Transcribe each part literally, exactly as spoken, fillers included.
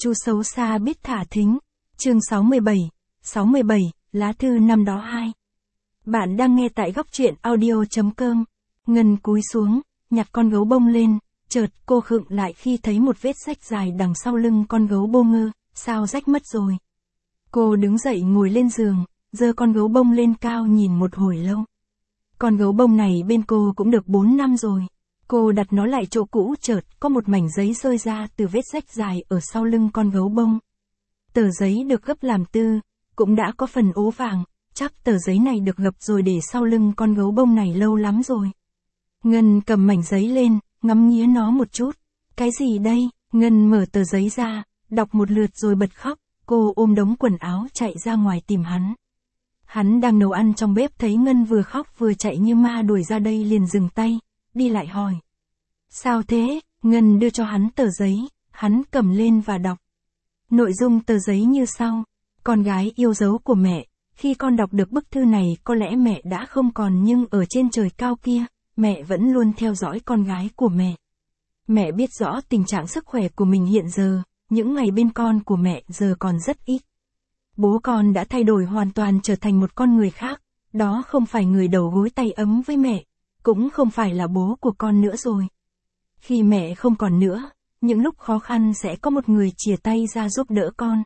Chú xấu xa biết thả thính. Chương sáu mươi bảy. sáu mươi bảy, lá thư năm đó hai. Bạn đang nghe tại góc truyện audio chấm com. Ngân cúi xuống, nhặt con gấu bông lên, chợt cô khựng lại khi thấy một vết rách dài đằng sau lưng con gấu bô ngơ, sao rách mất rồi. Cô đứng dậy ngồi lên giường, giơ con gấu bông lên cao nhìn một hồi lâu. Con gấu bông này bên cô cũng được bốn năm rồi. Cô đặt nó lại chỗ cũ, chợt có một mảnh giấy rơi ra từ vết rách dài ở sau lưng con gấu bông. Tờ giấy được gấp làm tư, cũng đã có phần ố vàng, chắc tờ giấy này được gập rồi để sau lưng con gấu bông này lâu lắm rồi. Ngân cầm mảnh giấy lên, ngắm nghía nó một chút. Cái gì đây? Ngân mở tờ giấy ra, đọc một lượt rồi bật khóc. Cô ôm đống quần áo chạy ra ngoài tìm hắn. Hắn đang nấu ăn trong bếp, thấy Ngân vừa khóc vừa chạy như ma đuổi ra đây liền dừng tay, đi lại hỏi. Sao thế? Ngân đưa cho hắn tờ giấy, hắn cầm lên và đọc. Nội dung tờ giấy như sau. Con gái yêu dấu của mẹ, khi con đọc được bức thư này có lẽ mẹ đã không còn, nhưng ở trên trời cao kia, mẹ vẫn luôn theo dõi con gái của mẹ. Mẹ biết rõ tình trạng sức khỏe của mình hiện giờ, những ngày bên con của mẹ giờ còn rất ít. Bố con đã thay đổi hoàn toàn, trở thành một con người khác, đó không phải người đầu gối tay ấm với mẹ, cũng không phải là bố của con nữa rồi. Khi mẹ không còn nữa, những lúc khó khăn sẽ có một người chìa tay ra giúp đỡ con.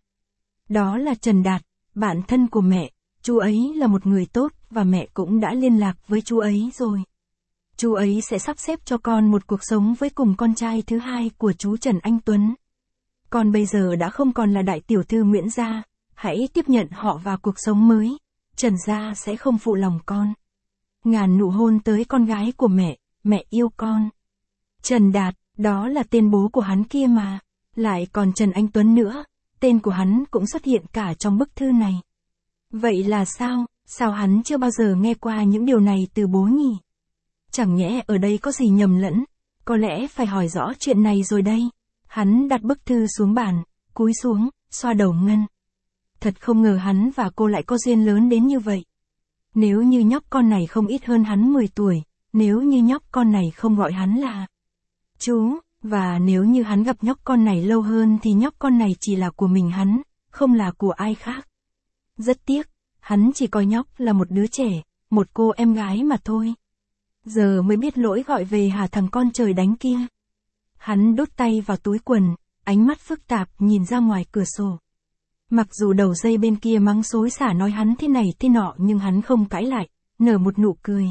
Đó là Trần Đạt, bạn thân của mẹ, chú ấy là một người tốt và mẹ cũng đã liên lạc với chú ấy rồi. Chú ấy sẽ sắp xếp cho con một cuộc sống với cùng con trai thứ hai của chú Trần Anh Tuấn. Con bây giờ đã không còn là đại tiểu thư Nguyễn gia, hãy tiếp nhận họ vào cuộc sống mới, Trần gia sẽ không phụ lòng con. Ngàn nụ hôn tới con gái của mẹ, mẹ yêu con. Trần Đạt, đó là tên bố của hắn kia mà, lại còn Trần Anh Tuấn nữa, tên của hắn cũng xuất hiện cả trong bức thư này. Vậy là sao, sao hắn chưa bao giờ nghe qua những điều này từ bố nhỉ? Chẳng nhẽ ở đây có gì nhầm lẫn, có lẽ phải hỏi rõ chuyện này rồi đây. Hắn đặt bức thư xuống bàn, cúi xuống, xoa đầu Ngân. Thật không ngờ hắn và cô lại có duyên lớn đến như vậy. Nếu như nhóc con này không ít hơn hắn mười tuổi, nếu như nhóc con này không gọi hắn là chú, và nếu như hắn gặp nhóc con này lâu hơn thì nhóc con này chỉ là của mình hắn, không là của ai khác. Rất tiếc, hắn chỉ coi nhóc là một đứa trẻ, một cô em gái mà thôi. Giờ mới biết lỗi gọi về hả thằng con trời đánh kia. Hắn đút tay vào túi quần, ánh mắt phức tạp nhìn ra ngoài cửa sổ. Mặc dù đầu dây bên kia mắng xối xả nói hắn thế này thế nọ, nhưng hắn không cãi lại, nở một nụ cười.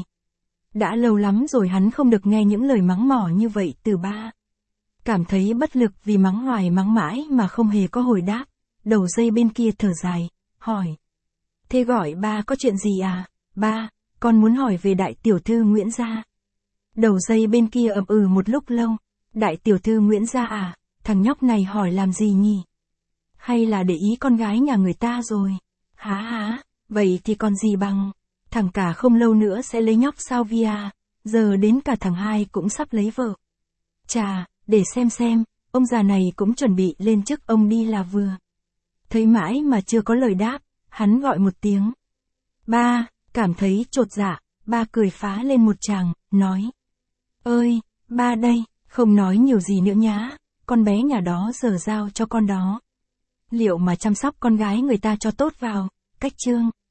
Đã lâu lắm rồi hắn không được nghe những lời mắng mỏ như vậy từ ba. Cảm thấy bất lực vì mắng hoài mắng mãi mà không hề có hồi đáp, đầu dây bên kia thở dài, hỏi. Thế gọi ba có chuyện gì à? Ba, con muốn hỏi về đại tiểu thư Nguyễn gia. Đầu dây bên kia ậm ừ một lúc lâu. Đại tiểu thư Nguyễn gia à, thằng nhóc này hỏi làm gì nhỉ? Hay là để ý con gái nhà người ta rồi? Hả hả, vậy thì còn gì bằng. Thằng cả không lâu nữa sẽ lấy nhóc sao Via, giờ đến cả thằng hai cũng sắp lấy vợ. Chà, để xem xem, ông già này cũng chuẩn bị lên chức ông đi là vừa. Thấy mãi mà chưa có lời đáp, hắn gọi một tiếng. Ba, cảm thấy chột dạ, ba cười phá lên một tràng, nói. Ơi, ba đây. Không nói nhiều gì nữa nhá, con bé nhà đó giờ giao cho con đó. Liệu mà chăm sóc con gái người ta cho tốt vào, cách chương.